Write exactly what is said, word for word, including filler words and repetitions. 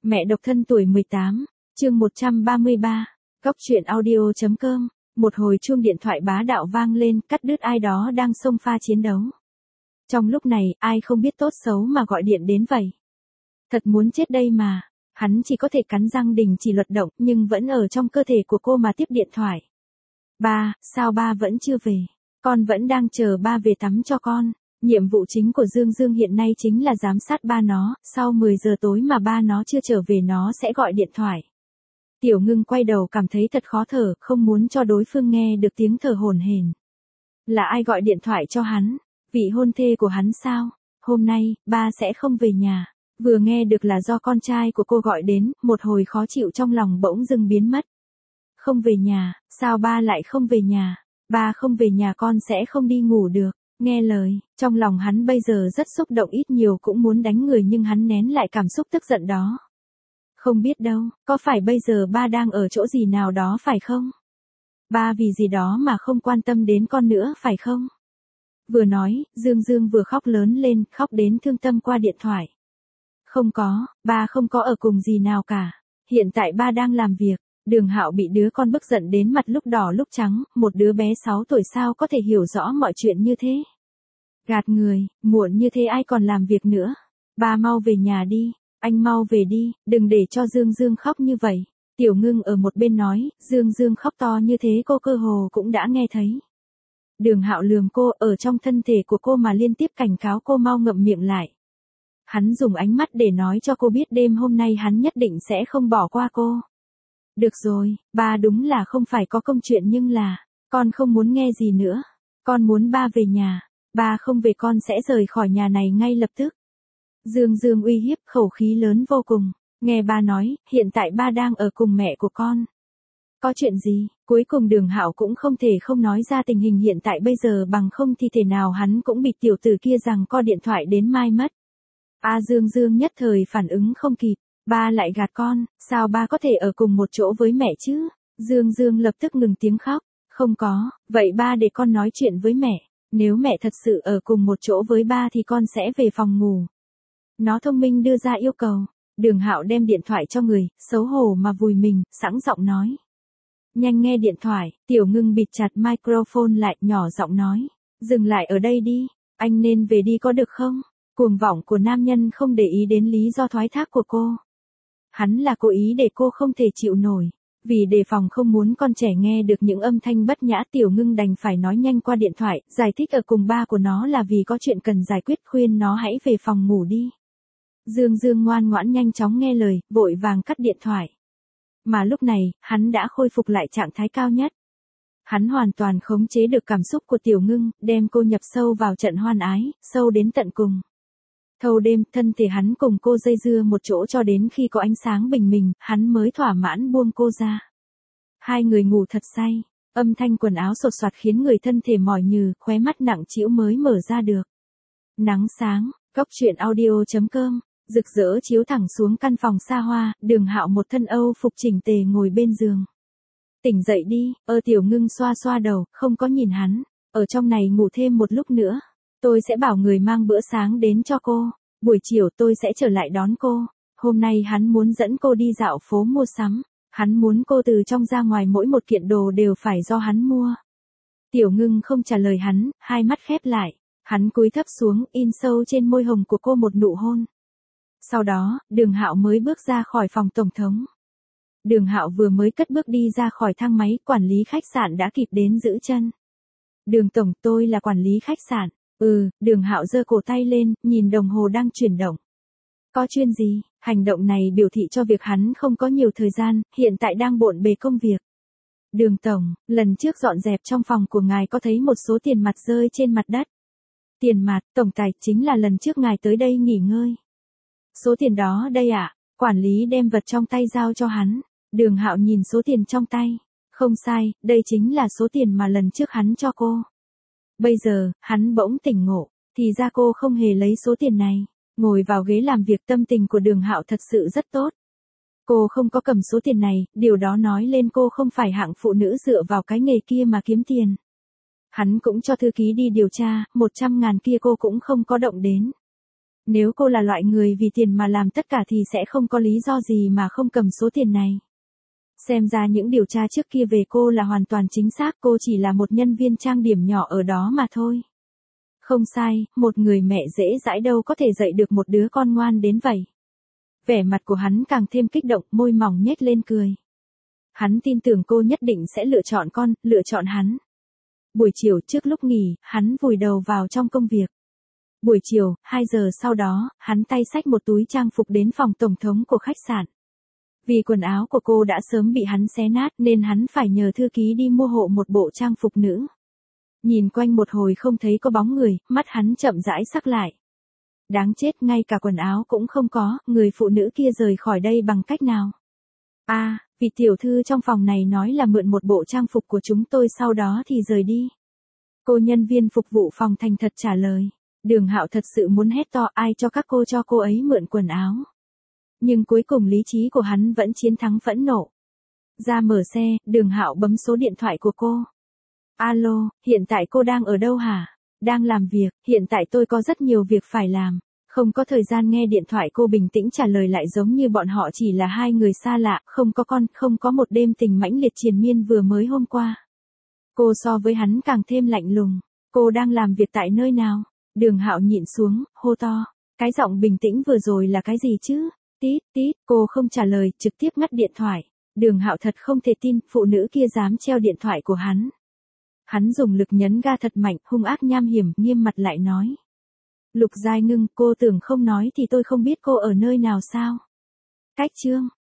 Mẹ độc thân tuổi mười tám, chương một trăm ba mươi ba, Góc truyện audio chấm com. Một hồi chuông điện thoại bá đạo vang lên, cắt đứt ai đó đang xông pha chiến đấu. Trong lúc này, ai không biết tốt xấu mà gọi điện đến vậy? Thật muốn chết đây mà. Hắn chỉ có thể cắn răng đình chỉ luật động, nhưng vẫn ở trong cơ thể của cô mà tiếp điện thoại. Ba, sao ba vẫn chưa về? Con vẫn đang chờ ba về tắm cho con. Nhiệm vụ chính của Dương Dương hiện nay chính là giám sát ba nó, sau mười giờ tối mà ba nó chưa trở về nó sẽ gọi điện thoại. Tiểu Ngưng quay đầu cảm thấy thật khó thở, không muốn cho đối phương nghe được tiếng thở hổn hển. Là ai gọi điện thoại cho hắn? Vị hôn thê của hắn sao? Hôm nay, ba sẽ không về nhà. Vừa nghe được là do con trai của cô gọi đến, một hồi khó chịu trong lòng bỗng dưng biến mất. Không về nhà, sao ba lại không về nhà? Ba không về nhà con sẽ không đi ngủ được. Nghe lời, trong lòng hắn bây giờ rất xúc động, ít nhiều cũng muốn đánh người nhưng hắn nén lại cảm xúc tức giận đó. Không biết đâu, có phải bây giờ ba đang ở chỗ gì nào đó phải không? Ba vì gì đó mà không quan tâm đến con nữa phải không? Vừa nói, Dương Dương vừa khóc lớn lên, khóc đến thương tâm qua điện thoại. Không có, ba không có ở cùng gì nào cả. Hiện tại ba đang làm việc. Đường Hạo bị đứa con bức giận đến mặt lúc đỏ lúc trắng, một đứa bé sáu tuổi sao có thể hiểu rõ mọi chuyện như thế. Gạt người, muộn như thế ai còn làm việc nữa. Ba mau về nhà đi, anh mau về đi, đừng để cho Dương Dương khóc như vậy. Tiểu Ngưng ở một bên nói, Dương Dương khóc to như thế cô cơ hồ cũng đã nghe thấy. Đường Hạo lườm cô, ở trong thân thể của cô mà liên tiếp cảnh cáo cô mau ngậm miệng lại. Hắn dùng ánh mắt để nói cho cô biết đêm hôm nay hắn nhất định sẽ không bỏ qua cô. Được rồi, ba đúng là không phải có công chuyện nhưng là, con không muốn nghe gì nữa. Con muốn ba về nhà, ba không về con sẽ rời khỏi nhà này ngay lập tức. Dương Dương uy hiếp, khẩu khí lớn vô cùng. Nghe ba nói, hiện tại ba đang ở cùng mẹ của con. Có chuyện gì? Cuối cùng Đường Hạo cũng không thể không nói ra tình hình hiện tại bây giờ, bằng không thì thể nào hắn cũng bị tiểu tử kia giằng co điện thoại đến mai mất. A Dương Dương nhất thời phản ứng không kịp. Ba lại gạt con, sao ba có thể ở cùng một chỗ với mẹ chứ? Dương Dương lập tức ngừng tiếng khóc. Không có, vậy ba để con nói chuyện với mẹ. Nếu mẹ thật sự ở cùng một chỗ với ba thì con sẽ về phòng ngủ. Nó thông minh đưa ra yêu cầu. Đường Hạo đem điện thoại cho người, xấu hổ mà vùi mình, sẵn giọng nói. Nhanh nghe điện thoại, Tiểu Ngưng bịt chặt microphone lại, nhỏ giọng nói. Dừng lại ở đây đi, anh nên về đi có được không? Cuồng vọng của nam nhân không để ý đến lý do thoái thác của cô. Hắn là cố ý để cô không thể chịu nổi. Vì đề phòng không muốn con trẻ nghe được những âm thanh bất nhã, Tiểu Ngưng đành phải nói nhanh qua điện thoại, giải thích ở cùng ba của nó là vì có chuyện cần giải quyết, khuyên nó hãy về phòng ngủ đi. Dương Dương ngoan ngoãn nhanh chóng nghe lời, vội vàng cắt điện thoại. Mà lúc này, hắn đã khôi phục lại trạng thái cao nhất. Hắn hoàn toàn khống chế được cảm xúc của Tiểu Ngưng, đem cô nhập sâu vào trận hoan ái, sâu đến tận cùng. Thâu đêm, thân thể hắn cùng cô dây dưa một chỗ cho đến khi có ánh sáng bình minh, hắn mới thỏa mãn buông cô ra. Hai người ngủ thật say, âm thanh quần áo sột soạt khiến người thân thể mỏi nhừ, khóe mắt nặng trĩu mới mở ra được. Nắng sáng, Góc truyện audio chấm com, rực rỡ chiếu thẳng xuống căn phòng xa hoa, Đường Hạo một thân Âu phục chỉnh tề ngồi bên giường. Tỉnh dậy đi, ơ Tiểu Ngưng xoa xoa đầu, không có nhìn hắn, ở trong này ngủ thêm một lúc nữa. Tôi sẽ bảo người mang bữa sáng đến cho cô. Buổi chiều tôi sẽ trở lại đón cô. Hôm nay hắn muốn dẫn cô đi dạo phố mua sắm. Hắn muốn cô từ trong ra ngoài mỗi một kiện đồ đều phải do hắn mua. Tiểu Ngưng không trả lời hắn, hai mắt khép lại. Hắn cúi thấp xuống, in sâu trên môi hồng của cô một nụ hôn. Sau đó, Đường Hạo mới bước ra khỏi phòng tổng thống. Đường Hạo vừa mới cất bước đi ra khỏi thang máy, quản lý khách sạn đã kịp đến giữ chân. Đường tổng, tôi là quản lý khách sạn. Ừ, Đường Hạo giơ cổ tay lên, nhìn đồng hồ đang chuyển động. Có chuyện gì? Hành động này biểu thị cho việc hắn không có nhiều thời gian, hiện tại đang bộn bề công việc. Đường tổng, lần trước dọn dẹp trong phòng của ngài có thấy một số tiền mặt rơi trên mặt đất. Tiền mặt, tổng tài, chính là lần trước ngài tới đây nghỉ ngơi. Số tiền đó đây ạ. Quản lý đem vật trong tay giao cho hắn. Đường Hạo nhìn số tiền trong tay. Không sai, đây chính là số tiền mà lần trước hắn cho cô. Bây giờ, hắn bỗng tỉnh ngộ, thì ra cô không hề lấy số tiền này. Ngồi vào ghế làm việc, tâm tình của Đường Hạo thật sự rất tốt. Cô không có cầm số tiền này, điều đó nói lên cô không phải hạng phụ nữ dựa vào cái nghề kia mà kiếm tiền. Hắn cũng cho thư ký đi điều tra, một trăm ngàn kia cô cũng không có động đến. Nếu cô là loại người vì tiền mà làm tất cả thì sẽ không có lý do gì mà không cầm số tiền này. Xem ra những điều tra trước kia về cô là hoàn toàn chính xác, cô chỉ là một nhân viên trang điểm nhỏ ở đó mà thôi. Không sai, một người mẹ dễ dãi đâu có thể dạy được một đứa con ngoan đến vậy. Vẻ mặt của hắn càng thêm kích động, môi mỏng nhếch lên cười. Hắn tin tưởng cô nhất định sẽ lựa chọn con, lựa chọn hắn. Buổi chiều trước lúc nghỉ, hắn vùi đầu vào trong công việc. Buổi chiều, hai giờ sau đó, hắn tay xách một túi trang phục đến phòng tổng thống của khách sạn. Vì quần áo của cô đã sớm bị hắn xé nát nên hắn phải nhờ thư ký đi mua hộ một bộ trang phục nữ. Nhìn quanh một hồi không thấy có bóng người, mắt hắn chậm rãi sắc lại. Đáng chết, ngay cả quần áo cũng không có, người phụ nữ kia rời khỏi đây bằng cách nào? À, vị tiểu thư trong phòng này nói là mượn một bộ trang phục của chúng tôi sau đó thì rời đi. Cô nhân viên phục vụ phòng thành thật trả lời. Đường Hạo thật sự muốn hét to, ai cho các cô cho cô ấy mượn quần áo. Nhưng cuối cùng lý trí của hắn vẫn chiến thắng phẫn nộ. Ra mở xe, Đường Hạo bấm số điện thoại của cô. Alo, hiện tại cô đang ở đâu hả? Đang làm việc, hiện tại tôi có rất nhiều việc phải làm. Không có thời gian nghe điện thoại, cô bình tĩnh trả lời lại giống như bọn họ chỉ là hai người xa lạ, không có con, không có một đêm tình mãnh liệt triền miên vừa mới hôm qua. Cô so với hắn càng thêm lạnh lùng. Cô đang làm việc tại nơi nào? Đường Hạo nhịn xuống, hô to. Cái giọng bình tĩnh vừa rồi là cái gì chứ? Tít, tít, cô không trả lời, trực tiếp ngắt điện thoại. Đường Hạo thật không thể tin, phụ nữ kia dám treo điện thoại của hắn. Hắn dùng lực nhấn ga thật mạnh, hung ác nham hiểm, nghiêm mặt lại nói. Lục Giai Ngưng, cô tưởng không nói thì tôi không biết cô ở nơi nào sao? Cách chương.